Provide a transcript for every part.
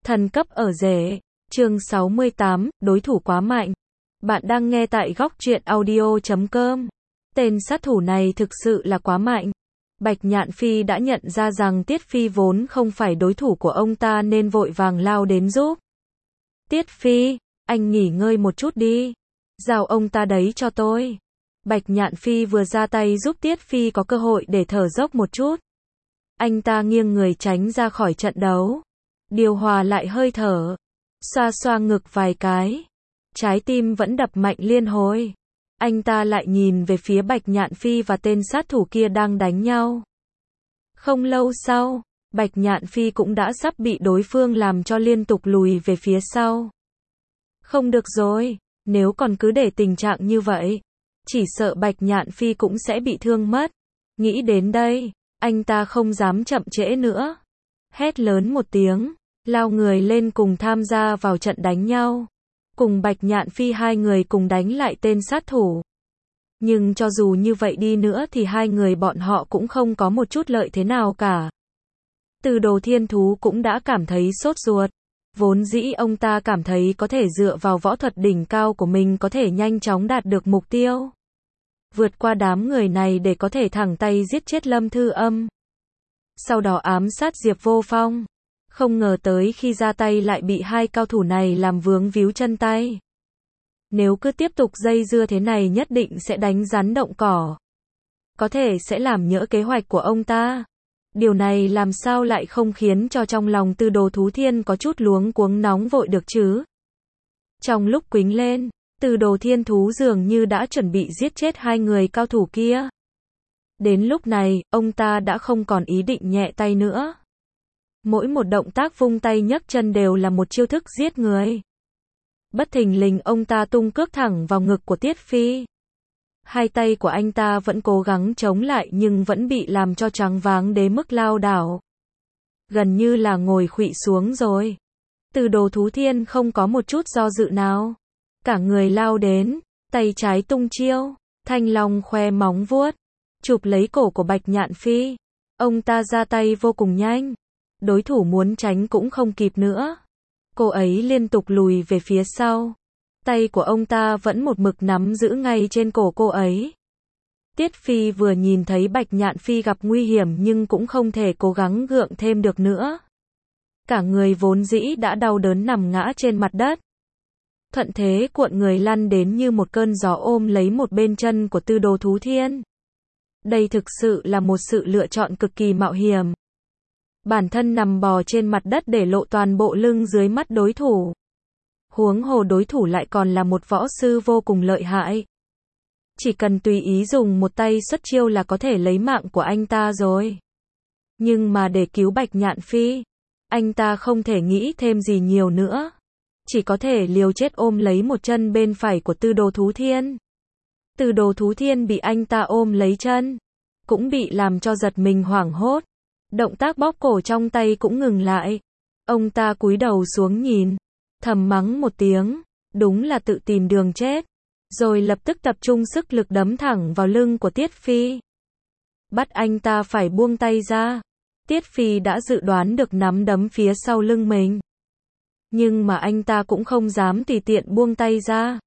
Thần cấp ở rể. Chương 68, đối thủ quá mạnh. Bạn đang nghe tại góc truyện audio.com. Tên sát thủ này thực sự là quá mạnh. Bạch Nhạn Phi đã nhận ra rằng Tiết Phi vốn không phải đối thủ của ông ta nên vội vàng lao đến giúp. Tiết Phi, anh nghỉ ngơi một chút đi. Giao ông ta đấy cho tôi. Bạch Nhạn Phi vừa ra tay giúp Tiết Phi có cơ hội để thở dốc một chút. Anh ta nghiêng người tránh ra khỏi trận đấu. Điều hòa lại hơi thở. Xoa xoa ngực vài cái. Trái tim vẫn đập mạnh liên hồi. Anh ta lại nhìn về phía Bạch Nhạn Phi và tên sát thủ kia đang đánh nhau. Không lâu sau, Bạch Nhạn Phi cũng đã sắp bị đối phương làm cho liên tục lùi về phía sau. Không được rồi, nếu còn cứ để tình trạng như vậy, chỉ sợ Bạch Nhạn Phi cũng sẽ bị thương mất. Nghĩ đến đây, anh ta không dám chậm trễ nữa. Hét lớn một tiếng, lao người lên cùng tham gia vào trận đánh nhau. Cùng Bạch Nhạn Phi hai người cùng đánh lại tên sát thủ. Nhưng cho dù như vậy đi nữa thì hai người bọn họ cũng không có một chút lợi thế nào cả. Từ Đồ Thiên Thú cũng đã cảm thấy sốt ruột. Vốn dĩ ông ta cảm thấy có thể dựa vào võ thuật đỉnh cao của mình có thể nhanh chóng đạt được mục tiêu. Vượt qua đám người này để có thể thẳng tay giết chết Lâm Thư Âm. Sau đó ám sát Diệp Vô Phong. Không ngờ tới khi ra tay lại bị hai cao thủ này làm vướng víu chân tay. Nếu cứ tiếp tục dây dưa thế này nhất định sẽ đánh rắn động cỏ. Có thể sẽ làm nhỡ kế hoạch của ông ta. Điều này làm sao lại không khiến cho trong lòng Tư Đồ Thú Thiên có chút luống cuống nóng vội được chứ? Trong lúc quýnh lên, Tư Đồ Thiên Thú dường như đã chuẩn bị giết chết hai người cao thủ kia. Đến lúc này, ông ta đã không còn ý định nhẹ tay nữa. Mỗi một động tác vung tay nhấc chân đều là một chiêu thức giết người. Bất thình lình ông ta tung cước thẳng vào ngực của Tiết Phi. Hai tay của anh ta vẫn cố gắng chống lại nhưng vẫn bị làm cho choáng váng đến mức lao đảo. Gần như là ngồi khuỵu xuống rồi. Từ Đồ Thú Thiên không có một chút do dự nào. Cả người lao đến, tay trái tung chiêu, thanh long khoe móng vuốt, chụp lấy cổ của Bạch Nhạn Phi. Ông ta ra tay vô cùng nhanh. Đối thủ muốn tránh cũng không kịp nữa. Cô ấy liên tục lùi về phía sau. Tay của ông ta vẫn một mực nắm giữ ngay trên cổ cô ấy. Tiết Phi vừa nhìn thấy Bạch Nhạn Phi gặp nguy hiểm nhưng cũng không thể cố gắng gượng thêm được nữa. Cả người vốn dĩ đã đau đớn nằm ngã trên mặt đất. Thuận thế cuộn người lăn đến như một cơn gió ôm lấy một bên chân của Tư Đồ Thú Thiên. Đây thực sự là một sự lựa chọn cực kỳ mạo hiểm. Bản thân nằm bò trên mặt đất để lộ toàn bộ lưng dưới mắt đối thủ. Huống hồ đối thủ lại còn là một võ sư vô cùng lợi hại. Chỉ cần tùy ý dùng một tay xuất chiêu là có thể lấy mạng của anh ta rồi. Nhưng mà để cứu Bạch Nhạn Phi, anh ta không thể nghĩ thêm gì nhiều nữa. Chỉ có thể liều chết ôm lấy một chân bên phải của Tư Đồ Thú Thiên. Tư Đồ Thú Thiên bị anh ta ôm lấy chân, cũng bị làm cho giật mình hoảng hốt. Động tác bóp cổ trong tay cũng ngừng lại. Ông ta cúi đầu xuống nhìn, thầm mắng một tiếng, đúng là tự tìm đường chết. Rồi lập tức tập trung sức lực đấm thẳng vào lưng của Tiết Phi. Bắt anh ta phải buông tay ra. Tiết Phi đã dự đoán được nắm đấm phía sau lưng mình. Nhưng mà anh ta cũng không dám tùy tiện buông tay ra.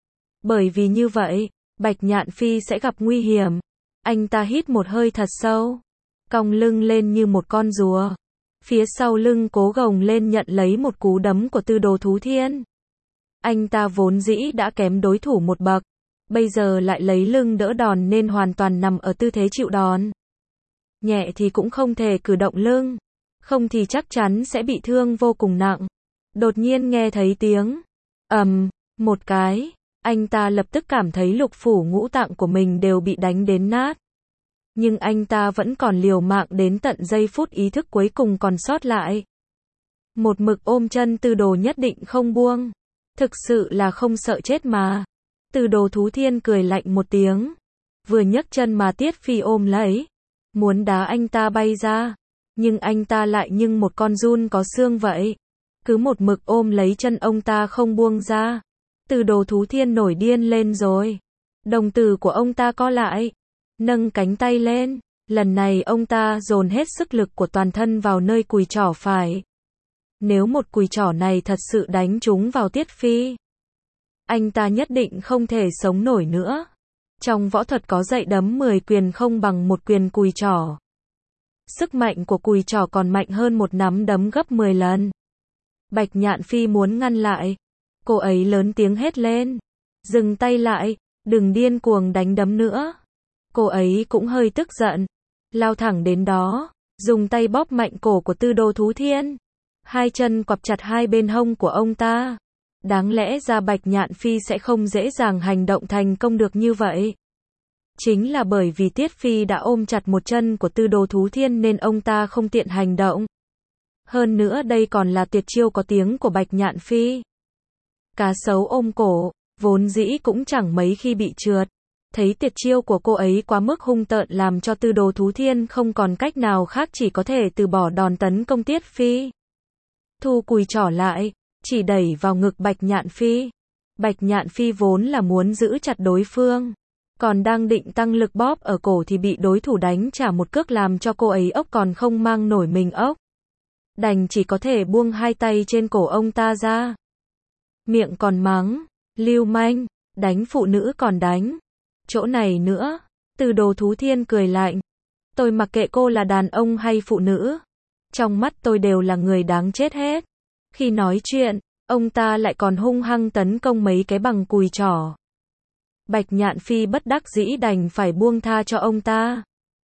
Bởi vì như vậy, Bạch Nhạn Phi sẽ gặp nguy hiểm. Anh ta hít một hơi thật sâu, cong lưng lên như một con rùa. Phía sau lưng cố gồng lên nhận lấy một cú đấm của Tư Đồ Thú Thiên. Anh ta vốn dĩ đã kém đối thủ một bậc. Bây giờ lại lấy lưng đỡ đòn nên hoàn toàn nằm ở tư thế chịu đòn. Nhẹ thì cũng không thể cử động lưng. Không thì chắc chắn sẽ bị thương vô cùng nặng. Đột nhiên nghe thấy tiếng một cái. Anh ta lập tức cảm thấy lục phủ ngũ tạng của mình đều bị đánh đến nát. Nhưng anh ta vẫn còn liều mạng đến tận giây phút ý thức cuối cùng còn sót lại. Một mực ôm chân Tư Đồ nhất định không buông. Thực sự là không sợ chết mà. Tư Đồ Thú Thiên cười lạnh một tiếng. Vừa nhấc chân mà Tiết Phi ôm lấy. Muốn đá anh ta bay ra. Nhưng anh ta lại như một con giun có xương vậy. Cứ một mực ôm lấy chân ông ta không buông ra. Tư Đồ Thú Thiên nổi điên lên rồi. Đồng tử của ông ta co lại. Nâng cánh tay lên. Lần này ông ta dồn hết sức lực của toàn thân vào nơi cùi trỏ phải. Nếu một cùi chỏ này thật sự đánh trúng vào Tiết Phi, anh ta nhất định không thể sống nổi nữa. Trong võ thuật có dạy đấm 10 quyền không bằng một quyền cùi chỏ. Sức mạnh của cùi chỏ còn mạnh hơn một nắm đấm gấp 10 lần. Bạch Nhạn Phi muốn ngăn lại. Cô ấy lớn tiếng hét lên. Dừng tay lại, đừng điên cuồng đánh đấm nữa. Cô ấy cũng hơi tức giận. Lao thẳng đến đó, dùng tay bóp mạnh cổ của Tư Đồ Thú Thiên. Hai chân quặp chặt hai bên hông của ông ta. Đáng lẽ ra Bạch Nhạn Phi sẽ không dễ dàng hành động thành công được như vậy. Chính là bởi vì Tiết Phi đã ôm chặt một chân của Tư Đồ Thú Thiên nên ông ta không tiện hành động. Hơn nữa đây còn là tuyệt chiêu có tiếng của Bạch Nhạn Phi. Cá sấu ôm cổ, vốn dĩ cũng chẳng mấy khi bị trượt. Thấy tuyệt chiêu của cô ấy quá mức hung tợn làm cho Tư Đồ Thú Thiên không còn cách nào khác chỉ có thể từ bỏ đòn tấn công Tiết Phi. Thu cùi chỏ lại, chỉ đẩy vào ngực Bạch Nhạn Phi. Bạch Nhạn Phi vốn là muốn giữ chặt đối phương, còn đang định tăng lực bóp ở cổ thì bị đối thủ đánh trả một cước làm cho cô ấy ốc còn không mang nổi mình ốc. Đành chỉ có thể buông hai tay trên cổ ông ta ra. Miệng còn mắng, lưu manh, đánh phụ nữ còn đánh. Chỗ này nữa, Tư Đồ Thú Thiên cười lạnh. Tôi mặc kệ cô là đàn ông hay phụ nữ. Trong mắt tôi đều là người đáng chết hết. Khi nói chuyện, ông ta lại còn hung hăng tấn công mấy cái bằng cùi chỏ. Bạch Nhạn Phi bất đắc dĩ đành phải buông tha cho ông ta.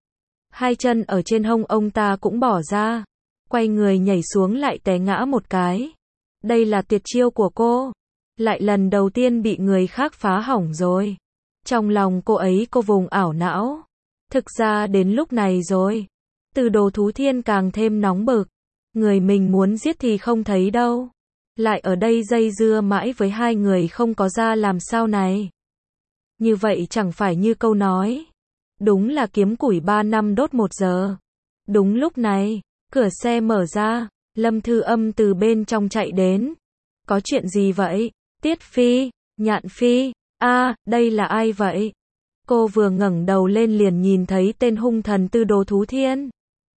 Hai chân ở trên hông ông ta cũng bỏ ra. Quay người nhảy xuống lại té ngã một cái. Đây là tuyệt chiêu của cô. Lại lần đầu tiên bị người khác phá hỏng rồi. Trong lòng cô ấy cô vùng ảo não. Thực ra đến lúc này rồi. Tư Đồ Thú Thiên càng thêm nóng bực. Người mình muốn giết thì không thấy đâu. Lại ở đây dây dưa mãi với hai người không có ra làm sao này. Như vậy chẳng phải như câu nói. Đúng là kiếm củi 3 năm đốt 1 giờ. Đúng lúc này, cửa xe mở ra, Lâm Thư Âm từ bên trong chạy đến. Có chuyện gì vậy? Tiết Phi, Nhạn Phi, đây là ai vậy? Cô vừa ngẩng đầu lên liền nhìn thấy tên hung thần Tư Đồ Thú Thiên.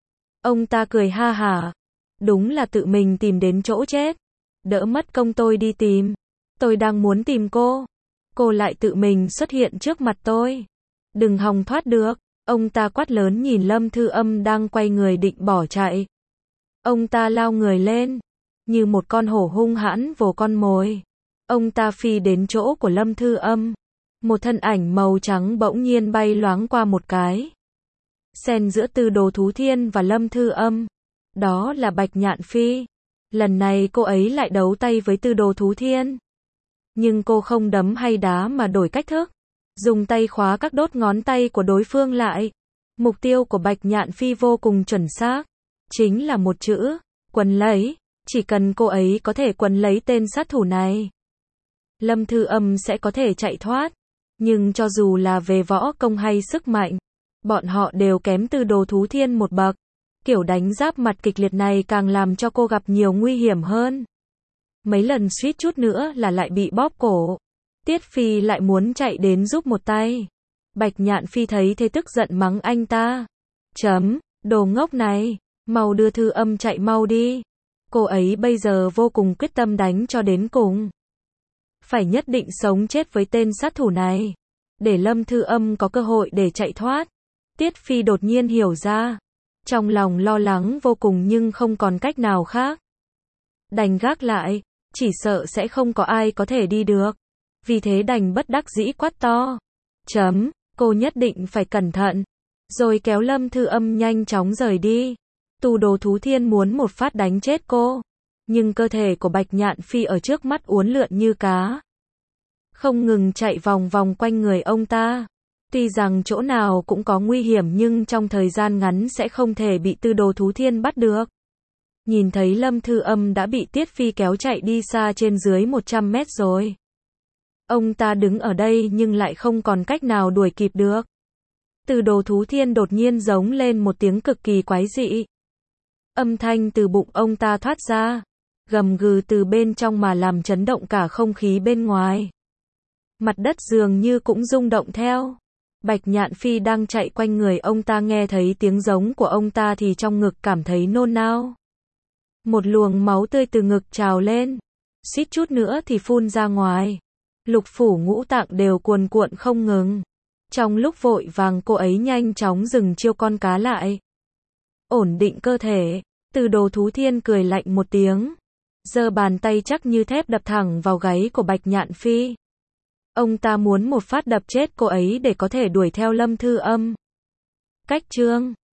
Ông ta cười ha hả. Đúng là tự mình tìm đến chỗ chết. Đỡ mất công tôi đi tìm. Tôi đang muốn tìm cô. Cô lại tự mình xuất hiện trước mặt tôi. Đừng hòng thoát được. Ông ta quát lớn nhìn Lâm Thư Âm đang quay người định bỏ chạy. Ông ta lao người lên. Như một con hổ hung hãn vồ con mồi. Ông ta phi đến chỗ của Lâm Thư Âm. Một thân ảnh màu trắng bỗng nhiên bay loáng qua một cái. Xen giữa Tư Đồ Thú Thiên và Lâm Thư Âm. Đó là Bạch Nhạn Phi. Lần này cô ấy lại đấu tay với Tư Đồ Thú Thiên. Nhưng cô không đấm hay đá mà đổi cách thức. Dùng tay khóa các đốt ngón tay của đối phương lại. Mục tiêu của Bạch Nhạn Phi vô cùng chuẩn xác. Chính là một chữ, quấn lấy. Chỉ cần cô ấy có thể quấn lấy tên sát thủ này, Lâm Thư Âm sẽ có thể chạy thoát. Nhưng cho dù là về võ công hay sức mạnh, bọn họ đều kém Tư Đồ Thú Thiên một bậc. Kiểu đánh giáp mặt kịch liệt này càng làm cho cô gặp nhiều nguy hiểm hơn. Mấy lần suýt chút nữa là lại bị bóp cổ. Tiết Phi lại muốn chạy đến giúp một tay. Bạch Nhạn Phi thấy thế tức giận mắng anh ta. Đồ ngốc này, mau đưa Thư Âm chạy mau đi. Cô ấy bây giờ vô cùng quyết tâm đánh cho đến cùng. Phải nhất định sống chết với tên sát thủ này. Để Lâm Thư Âm có cơ hội để chạy thoát. Tiết Phi đột nhiên hiểu ra. Trong lòng lo lắng vô cùng nhưng không còn cách nào khác. Đành gác lại, chỉ sợ sẽ không có ai có thể đi được. Vì thế đành bất đắc dĩ quát to. Cô nhất định phải cẩn thận. Rồi kéo Lâm Thư Âm nhanh chóng rời đi. Tư Đồ Thú Thiên muốn một phát đánh chết cô. Nhưng cơ thể của Bạch Nhạn Phi ở trước mắt uốn lượn như cá. Không ngừng chạy vòng vòng quanh người ông ta. Tuy rằng chỗ nào cũng có nguy hiểm nhưng trong thời gian ngắn sẽ không thể bị Tư Đồ Thú Thiên bắt được. Nhìn thấy Lâm Thư Âm đã bị Tiết Phi kéo chạy đi xa trên dưới 100 mét rồi. Ông ta đứng ở đây nhưng lại không còn cách nào đuổi kịp được. Tư Đồ Thú Thiên đột nhiên giống lên một tiếng cực kỳ quái dị. Âm thanh từ bụng ông ta thoát ra. Gầm gừ từ bên trong mà làm chấn động cả không khí bên ngoài. Mặt đất dường như cũng rung động theo. Bạch Nhạn Phi đang chạy quanh người ông ta nghe thấy tiếng giống của ông ta thì trong ngực cảm thấy nôn nao. Một luồng máu tươi từ ngực trào lên. Suýt chút nữa thì phun ra ngoài. Lục phủ ngũ tạng đều cuồn cuộn không ngừng. Trong lúc vội vàng cô ấy nhanh chóng dừng chiêu con cá lại. Ổn định cơ thể. Từ Đồ Thú Thiên cười lạnh một tiếng. Giơ bàn tay chắc như thép đập thẳng vào gáy của Bạch Nhạn Phi. Ông ta muốn một phát đập chết cô ấy để có thể đuổi theo Lâm Thư Âm. Cách chương